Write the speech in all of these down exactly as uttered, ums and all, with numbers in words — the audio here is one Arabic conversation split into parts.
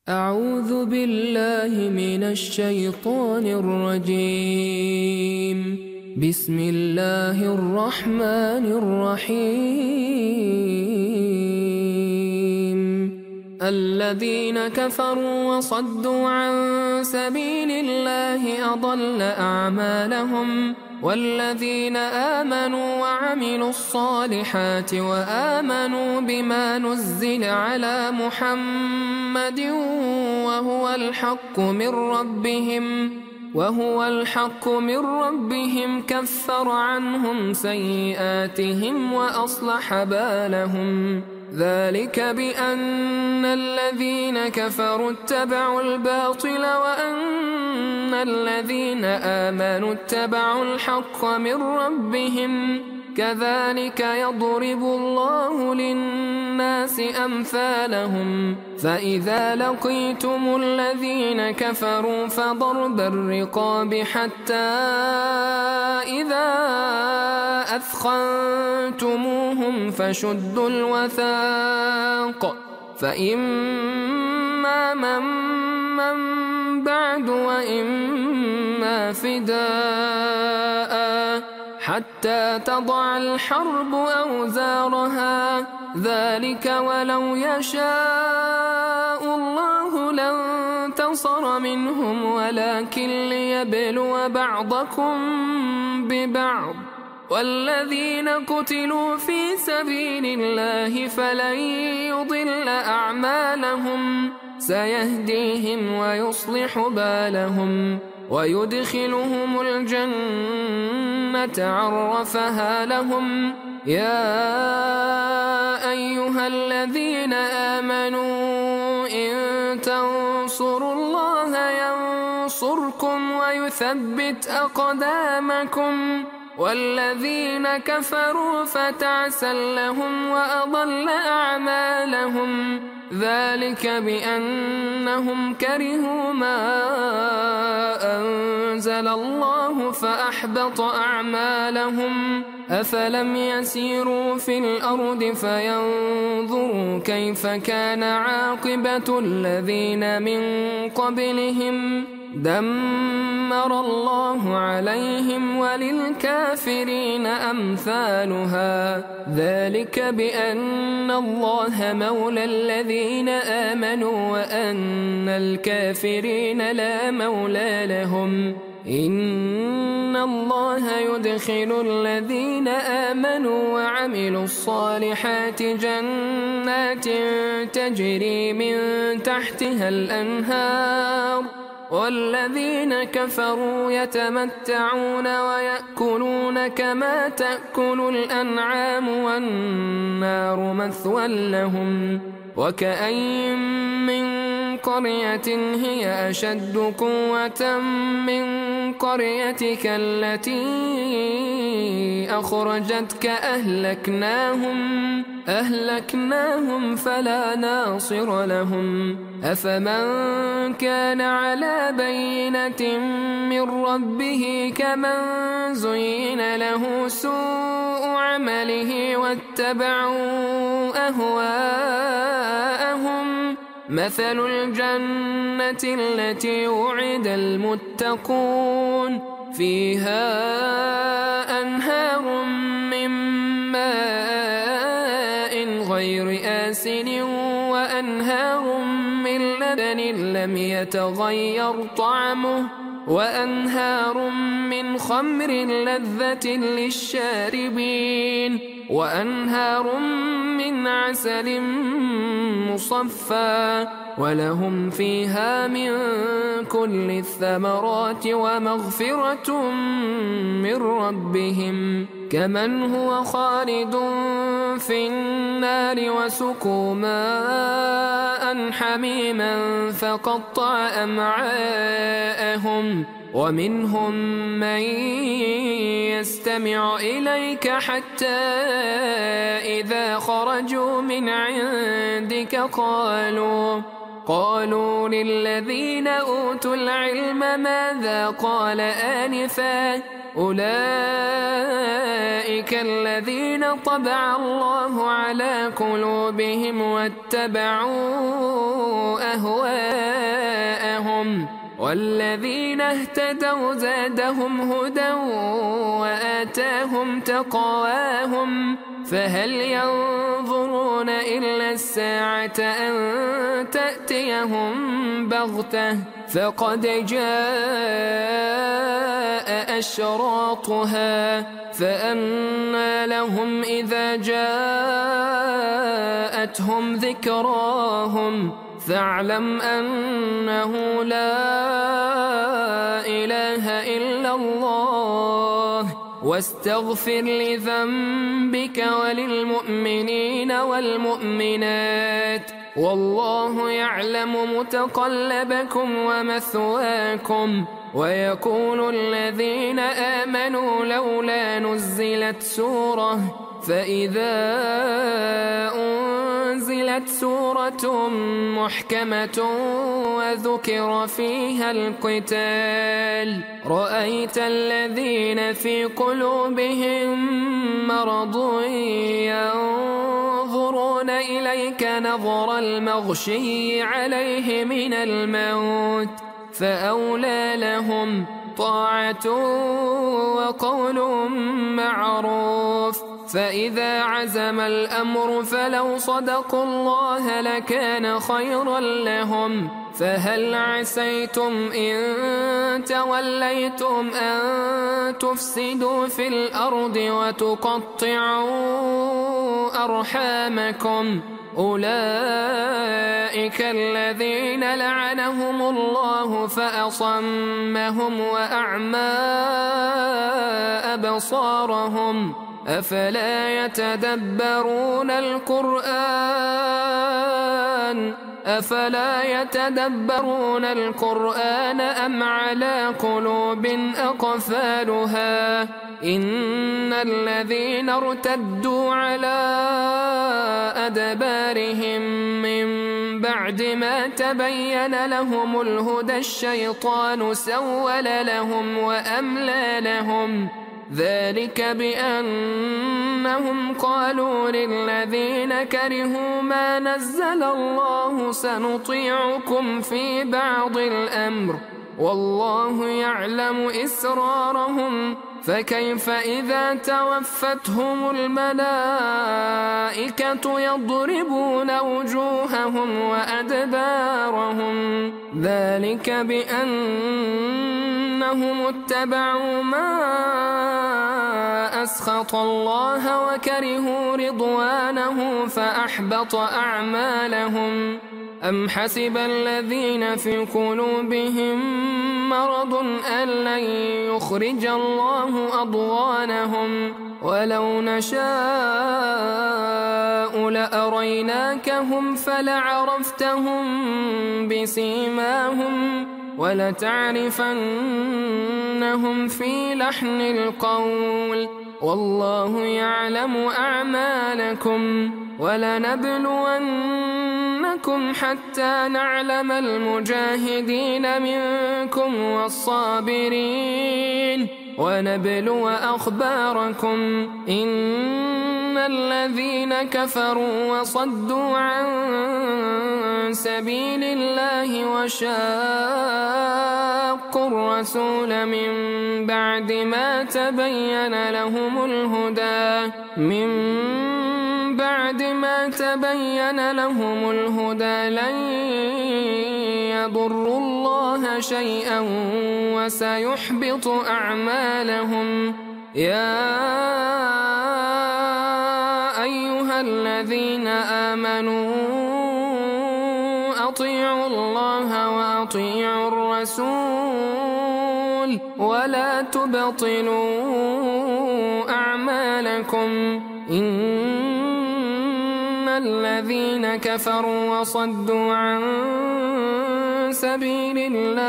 أعوذ بالله من الشيطان الرجيم. بسم الله الرحمن الرحيم. الذين كفروا وصدوا عن سبيل الله أضل أعمالهم، والذين آمنوا وعملوا الصالحات وآمنوا بما نزل على محمد وهو الحق من ربهم وهو الحق من ربهم كفر عنهم سيئاتهم وأصلح بالهم. ذلك بأن الذين كفروا اتبعوا الباطل وأن الذين آمنوا اتبعوا الحق من ربهم. كذلك يضرب الله للناس أمثالهم. فإذا لقيتم الذين كفروا فضرب الرقاب حتى إذا أثخنتموهم فشدوا الوثاق، فإما من من بعد وإما فداء حتى تضع الحرب أوزارها. ذلك ولو يشاء الله لانتصر منهم ولكن ليبلو بعضكم ببعض. والذين قتلوا في سبيل الله فلن يضل أعمالهم، سيهديهم ويصلح بالهم ويدخلهم الجنة عرفها لهم. يا أيها الذين آمنوا إن تنصروا الله ينصركم ويثبت أقدامكم. والذين كفروا فتعسا لهم وأضل أعمالهم. ذلك بأنهم كرهوا ما أنزل الله فأحبط أعمالهم. أفلم يسيروا في الأرض فينظروا كيف كان عاقبة الذين من قبلهم. دمر الله عليهم وللكافرين أمثالها. ذلك بأن الله مولى الذين آمنوا وأن الكافرين لا مولى لهم. إن الله يدخل الذين آمنوا وعملوا الصالحات جنات تجري من تحتها الأنهار، والذين كفروا يتمتعون ويأكلون كما تأكل الأنعام والنار مثوى لهم. وكأين من قرية هي أشد قوة من قريتك التي أخرجتك أهلكناهم أهلكناهم فلا ناصر لهم. أفمن كان على بينة من ربه كمن زين له سوء عمله واتبعوا أهواءهم. مثل الجنة التي وعد المتقون فيها أنهار من ماء غير آسن وأنهار من لبن لم يتغير طعمه وأنهار من خمر لذة للشاربين وأنهار من عسل مصفى ولهم فيها من كل الثمرات ومغفرة من ربهم كمن هو خالد في النار وسقوا ماء حميما فقطع أمعاءهم. ومنهم من يستمع إليك حتى إذا خرجوا من عندك قالوا قالوا للذين أوتوا العلم ماذا قال آنفا أولئك الذين طبع الله على قلوبهم واتبعوا أهواءهم والذين اهتدوا زادهم هدى وآتاهم تقواهم فهل ينظرون إلا الساعة أن تأتيهم بغتة فقد جاء أشراطها فأنى لهم إذا جاءتهم ذكراهم فاعلم أنه لا إله إلا الله واستغفر لذنبك وللمؤمنين والمؤمنات والله يعلم متقلبكم ومثواكم. ويقول الذين آمنوا لولا نزلت سورة فإذا أنزلت سورة محكمة وذكر فيها القتال رأيت الذين في قلوبهم مرض ينظرون إليك نظر المغشي عليه من الموت فأولى لهم طاعة وقول معروف فإذا عزم الأمر فلو صدقوا الله لكان خيرا لهم فهل عسيتم إن توليتم أن تفسدوا في الأرض وتقطعوا أرحامكم أولئك الذين لعنهم الله فأصمهم وأعمى أبصارهم أفلا يتدبرون القرآن أفلا يتدبرون القرآن أم على قلوب أقفالها إن الذين ارتدوا على أدبارهم من بعد ما تبين لهم الهدى الشيطان سول لهم وأملى لهم ذلك بأنهم قالوا للذين كرهوا ما نزل الله سنطيعكم في بعض الأمر والله يعلم إسرارهم فكيف إذا توفتهم الملائكة يضربون وجوههم وأدبارهم ذلك بأنهم اتبعوا ما أسخط الله وكرهوا رضوانه فأحبط أعمالهم أم حسب الذين في قلوبهم مرض أن لن يخرج الله أضغانهم ولو نشاء لأريناكهم فلعرفتهم بسيماهم ولتعرفنهم في لحن القول والله يعلم أعمالكم ولنبلونكم حتى نعلم المجاهدين منكم والصابرين ونبلو أخباركم إن الذين كفروا وصدوا عن سبيل الله وشاقوا الرسول من بعد ما تبين لهم الهدى من بعد ما تبين لهم الهدى لن يضروا الله شيئا وسيحبط أعمالهم يا أيها الذين آمنوا أطيعوا الله وأطيعوا الرسول ولا تبطلوا أعمالكم إن الذين كفروا وصدوا عن سبيل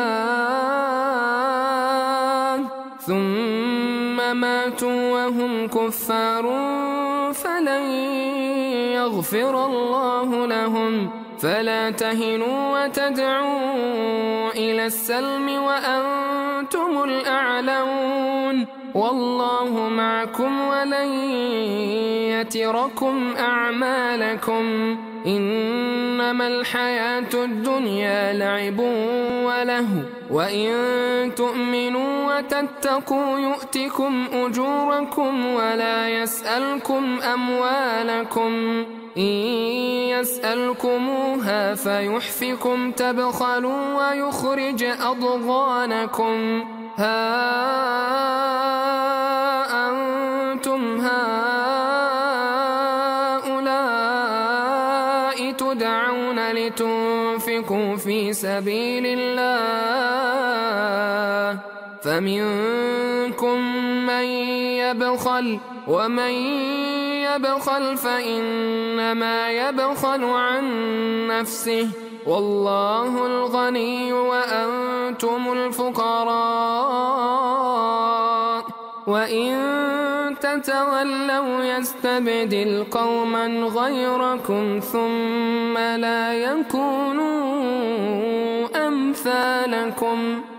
الله ثم ماتوا وهم كفار فلن يغفر الله لهم فلا تهنوا وتدعوا إلى السلم وأنتم الأعلون والله معكم ولن يتركم أعمالكم إنما الحياة الدنيا لعب ولهو وإن تؤمنوا وتتقوا يؤتكم أجوركم ولا يسألكم أموالكم إن يسألكموها فيحفكم تبخلوا ويخرج أضغانكم ها أنتم هؤلاء تدعون لتنفقوا في سبيل الله فمنكم من يبخل ومن يبخل فإنما يبخل عن نفسه والله الغني وأنتم الفقراء وإن تتولوا يستبدل قوما غيركم ثم لا يكونوا أمثالكم